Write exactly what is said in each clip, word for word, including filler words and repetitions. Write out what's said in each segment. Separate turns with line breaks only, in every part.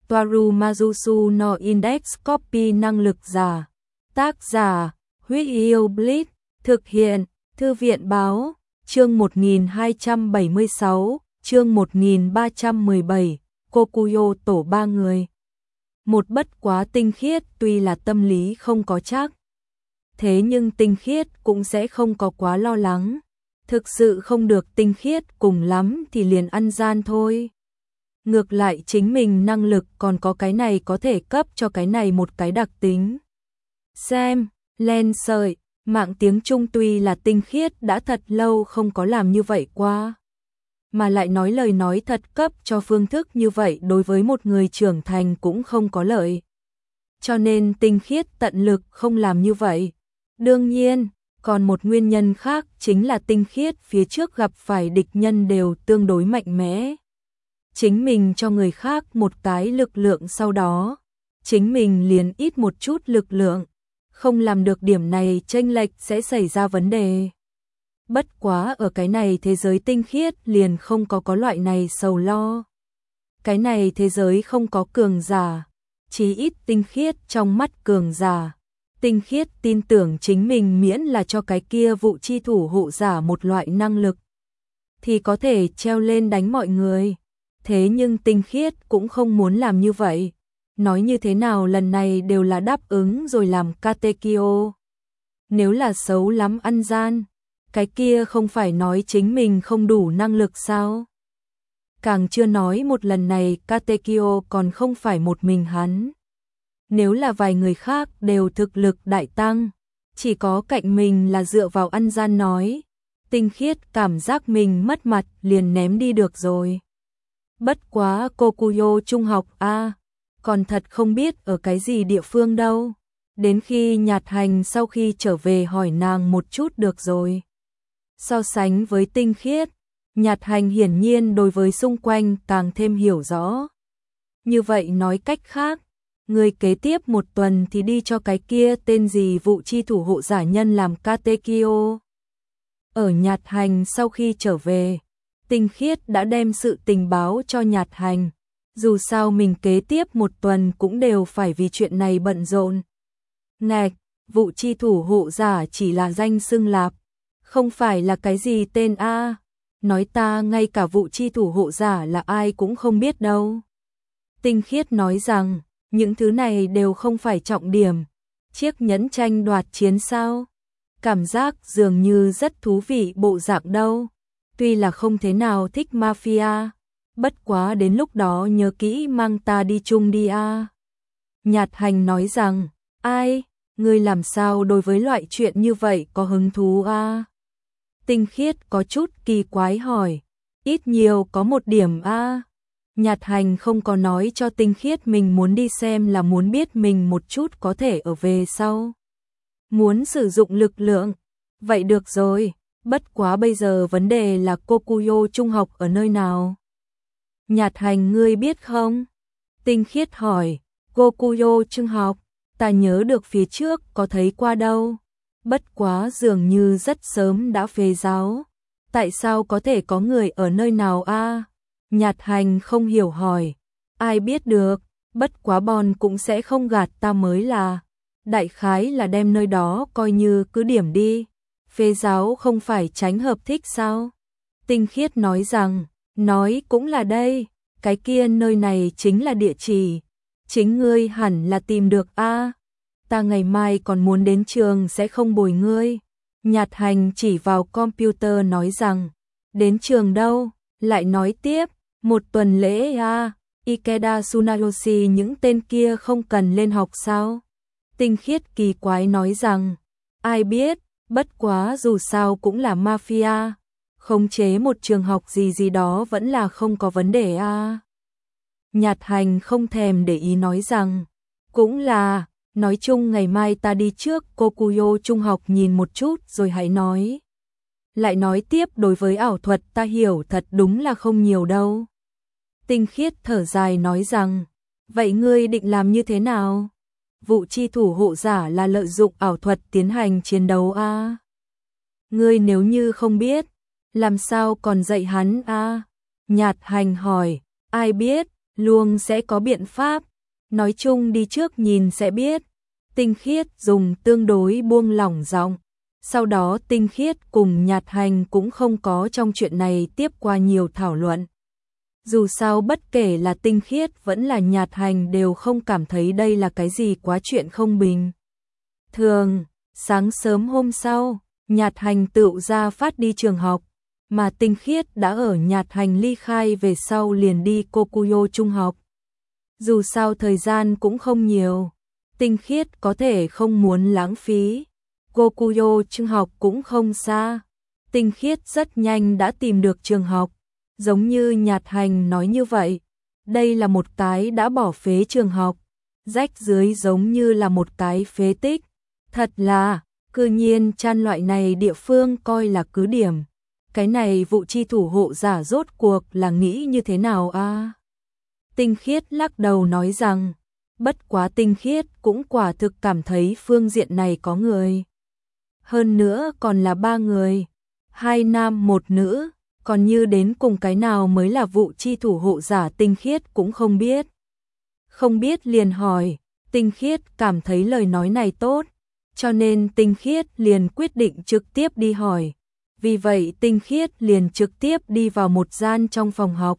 Toaru Majusu no Index Copy năng lực giả. Tác giả, Huyết Yêu Blitz, thực hiện, Thư viện Báo, chương một nghìn hai trăm bảy mươi sáu, chương một nghìn ba trăm mười bảy, Kokuyo tổ ba người. Một bất quá tinh khiết tuy là tâm lý không có chắc. Thế nhưng tinh khiết cũng sẽ không có quá lo lắng. Thực sự không được tinh khiết cùng lắm thì liền ăn gian thôi. Ngược lại chính mình năng lực còn có cái này có thể cấp cho cái này một cái đặc tính. Xem, len sợi, mạng tiếng Trung tuy là tinh khiết đã thật lâu không có làm như vậy qua. Mà lại nói lời nói thật cấp cho phương thức như vậy đối với một người trưởng thành cũng không có lợi. Cho nên tinh khiết tận lực không làm như vậy. Đương nhiên, còn một nguyên nhân khác chính là tinh khiết phía trước gặp phải địch nhân đều tương đối mạnh mẽ. Chính mình cho người khác một cái lực lượng sau đó, chính mình liền ít một chút lực lượng, không làm được điểm này chênh lệch sẽ xảy ra vấn đề. Bất quá ở cái này thế giới tinh khiết liền không có có loại này sầu lo. Cái này thế giới không có cường giả, chí ít tinh khiết trong mắt cường giả. Tinh khiết tin tưởng chính mình miễn là cho cái kia vụ chi thủ hộ giả một loại năng lực, thì có thể treo lên đánh mọi người. Thế nhưng tinh khiết cũng không muốn làm như vậy. Nói như thế nào lần này đều là đáp ứng rồi làm Katekyo. Nếu là xấu lắm ăn gian, cái kia không phải nói chính mình không đủ năng lực sao? Càng chưa nói một lần này Katekyo còn không phải một mình hắn. Nếu là vài người khác đều thực lực đại tăng, chỉ có cạnh mình là dựa vào ăn gian nói, tinh khiết cảm giác mình mất mặt liền ném đi được rồi. Bất quá Kokuyo trung học a, còn thật không biết ở cái gì địa phương đâu. Đến khi Nhạt Hành sau khi trở về hỏi nàng một chút được rồi. So sánh với tinh khiết, Nhạt Hành hiển nhiên đối với xung quanh càng thêm hiểu rõ. Như vậy nói cách khác, người kế tiếp một tuần thì đi cho cái kia tên gì vụ chi thủ hộ giả nhân làm Katekyo. Ở Nhạt Hành sau khi trở về, tinh khiết đã đem sự tình báo cho Nhạt Hành. Dù sao mình kế tiếp một tuần cũng đều phải vì chuyện này bận rộn. Ngạch, vụ chi thủ hộ giả chỉ là danh xưng lạp, không phải là cái gì tên a. Nói ta ngay cả vụ chi thủ hộ giả là ai cũng không biết đâu. Tinh khiết nói rằng, những thứ này đều không phải trọng điểm. Chiếc nhẫn tranh đoạt chiến sao? Cảm giác dường như rất thú vị bộ dạng đâu. Tuy là không thế nào thích mafia, bất quá đến lúc đó nhớ kỹ mang ta đi chung đi a. Nhạt Hành nói rằng, ai, ngươi làm sao đối với loại chuyện như vậy có hứng thú a? Tinh khiết có chút kỳ quái hỏi, ít nhiều có một điểm a. Nhạt Hành không có nói cho tinh khiết mình muốn đi xem là muốn biết mình một chút có thể ở về sau. Muốn sử dụng lực lượng, vậy được rồi. Bất quá bây giờ vấn đề là Kokuyo trung học ở nơi nào? Nhạt Hành ngươi biết không? Tinh khiết hỏi, Kokuyo trung học, ta nhớ được phía trước có thấy qua đâu. Bất quá dường như rất sớm đã phế giáo. Tại sao có thể có người ở nơi nào a? Nhạt Hành không hiểu hỏi, ai biết được, bất quá Bon cũng sẽ không gạt ta mới là. Đại khái là đem nơi đó coi như cứ điểm đi. Phế giáo không phải tránh hợp thích sao? Tinh khiết nói rằng, nói cũng là đây, cái kia nơi này chính là địa chỉ. Chính ngươi hẳn là tìm được a. Ta ngày mai còn muốn đến trường sẽ không bồi ngươi. Nhạt Hành chỉ vào computer nói rằng, đến trường đâu? Lại nói tiếp, một tuần lễ a, Ikeda Tsunayoshi những tên kia không cần lên học sao? Tinh khiết kỳ quái nói rằng, ai biết? Bất quá dù sao cũng là mafia, khống chế một trường học gì gì đó vẫn là không có vấn đề a. Nhạt Hành không thèm để ý nói rằng, cũng là, nói chung ngày mai ta đi trước Kokuyo trung học nhìn một chút rồi hãy nói. Lại nói tiếp đối với ảo thuật ta hiểu thật đúng là không nhiều đâu. Tinh khiết thở dài nói rằng, vậy ngươi định làm như thế nào? Vụ chi thủ hộ giả là lợi dụng ảo thuật tiến hành chiến đấu a. Ngươi nếu như không biết, làm sao còn dạy hắn a? Nhạt Hành hỏi, ai biết, Luông sẽ có biện pháp, nói chung đi trước nhìn sẽ biết. Tinh Khiết dùng tương đối buông lỏng giọng. Sau đó Tinh Khiết cùng Nhạt Hành cũng không có trong chuyện này tiếp qua nhiều thảo luận. Dù sao bất kể là Tinh Khiết vẫn là Nhạt Hành đều không cảm thấy đây là cái gì quá chuyện không bình thường. Sáng sớm hôm sau, Nhạt Hành tựu ra phát đi trường học, mà Tinh Khiết đã ở Nhạt Hành ly khai về sau liền đi Kokuyo trung học. Dù sao thời gian cũng không nhiều, Tinh Khiết có thể không muốn lãng phí. Kokuyo trung học cũng không xa, Tinh Khiết rất nhanh đã tìm được trường học. Giống như Nhạt Hành nói như vậy, đây là một cái đã bỏ phế trường học, rách dưới giống như là một cái phế tích. Thật là, cư nhiên chan loại này địa phương coi là cứ điểm. Cái này vụ chi thủ hộ giả rốt cuộc là nghĩ như thế nào a? À? Tinh Khiết lắc đầu nói rằng, bất quá Tinh Khiết cũng quả thực cảm thấy phương diện này có người. Hơn nữa còn là ba người, hai nam một nữ, còn như đến cùng cái nào mới là vụ chi thủ hộ giả Tinh Khiết cũng không biết. Không biết liền hỏi, Tinh Khiết cảm thấy lời nói này tốt, cho nên Tinh Khiết liền quyết định trực tiếp đi hỏi. Vì vậy Tinh Khiết liền trực tiếp đi vào một gian trong phòng học.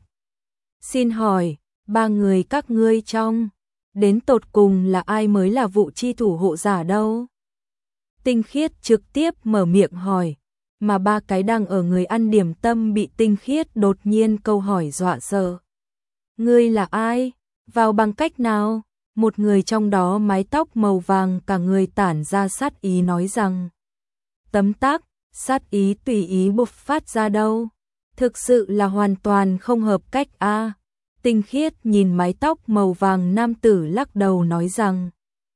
Xin hỏi, ba người các ngươi trong, đến tột cùng là ai mới là vụ chi thủ hộ giả đâu? Tinh Khiết trực tiếp mở miệng hỏi, mà ba cái đang ở người ăn điểm tâm bị Tinh Khiết đột nhiên câu hỏi dọa sợ. Ngươi là ai? Vào bằng cách nào? Một người trong đó mái tóc màu vàng cả người tản ra sát ý nói rằng. Tấm tắc, sát ý tùy ý bộc phát ra đâu. Thực sự là hoàn toàn không hợp cách a. À. Tinh Khiết nhìn mái tóc màu vàng nam tử lắc đầu nói rằng.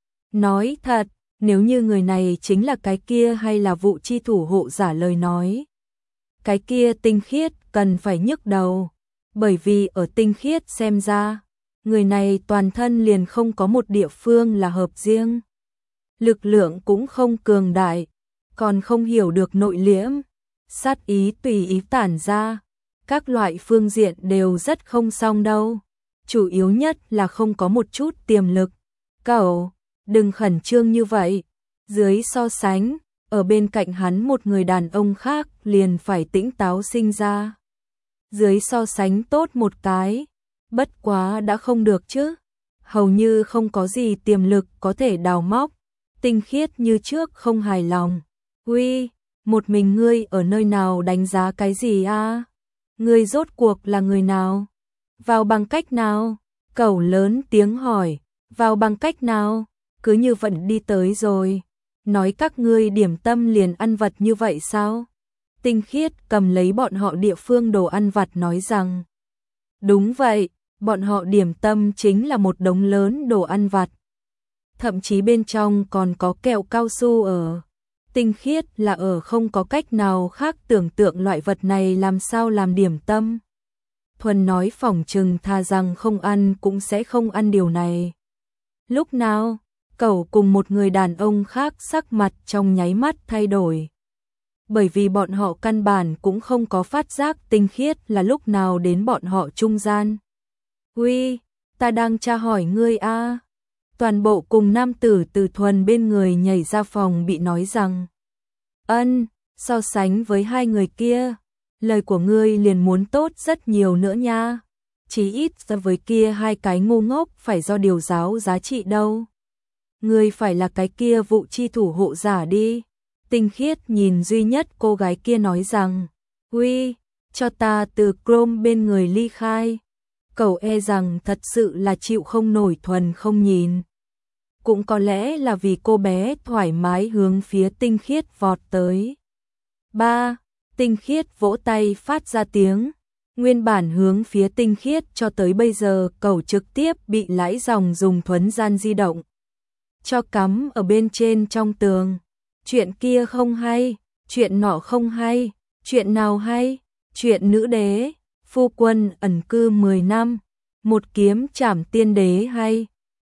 Nói thật, nếu như người này chính là cái kia hay là vụ chi thủ hộ giả lời nói. Cái kia Tinh Khiết cần phải nhức đầu. Bởi vì ở Tinh Khiết xem ra, người này toàn thân liền không có một địa phương là hợp riêng. Lực lượng cũng không cường đại, còn không hiểu được nội liễm, sát ý tùy ý tản ra. Các loại phương diện đều rất không xong đâu. Chủ yếu nhất là không có một chút tiềm lực. Cậu, đừng khẩn trương như vậy. Dưới so sánh, ở bên cạnh hắn một người đàn ông khác liền phải tĩnh táo sinh ra. Dưới so sánh tốt một cái, bất quá đã không được chứ. Hầu như không có gì tiềm lực có thể đào móc. Tinh Khiết như trước không hài lòng. Uy, một mình ngươi ở nơi nào đánh giá cái gì a? À? Ngươi rốt cuộc là người nào? Vào bằng cách nào? Cẩu lớn tiếng hỏi. Vào bằng cách nào? Cứ như vậy đi tới rồi. Nói các ngươi điểm tâm liền ăn vặt như vậy sao? Tinh Khiết cầm lấy bọn họ địa phương đồ ăn vặt nói rằng. Đúng vậy, bọn họ điểm tâm chính là một đống lớn đồ ăn vặt. Thậm chí bên trong còn có kẹo cao su ở. Tinh Khiết là ở không có cách nào khác tưởng tượng loại vật này làm sao làm điểm tâm. Thuần nói phỏng chừng tha rằng không ăn cũng sẽ không ăn điều này. Lúc nào, cậu cùng một người đàn ông khác sắc mặt trong nháy mắt thay đổi. Bởi vì bọn họ căn bản cũng không có phát giác Tinh Khiết là lúc nào đến bọn họ trung gian. Uy, ta đang tra hỏi ngươi a. À. Toàn bộ cùng nam tử từ Thuần bên người nhảy ra phòng bị nói rằng. Ân, so sánh với hai người kia, lời của ngươi liền muốn tốt rất nhiều nữa nha. Chỉ ít so với kia hai cái ngu ngốc phải do điều giáo giá trị đâu. Ngươi phải là cái kia vụ chi thủ hộ giả đi. Tinh Khiết nhìn duy nhất cô gái kia nói rằng. Uy, cho ta từ Chrome bên người ly khai. Cậu e rằng thật sự là chịu không nổi Thuần không nhìn. Cũng có lẽ là vì cô bé thoải mái hướng phía Tinh Khiết vọt tới. Ba, Tinh Khiết vỗ tay phát ra tiếng. Nguyên bản hướng phía Tinh Khiết cho tới bây giờ cậu trực tiếp bị lãi dòng dùng thuấn gian di động. Cho cắm ở bên trên trong tường. Chuyện kia không hay, chuyện nọ không hay, chuyện nào hay, chuyện nữ đế, phu quân ẩn cư mười năm, một kiếm trảm tiên đế hay,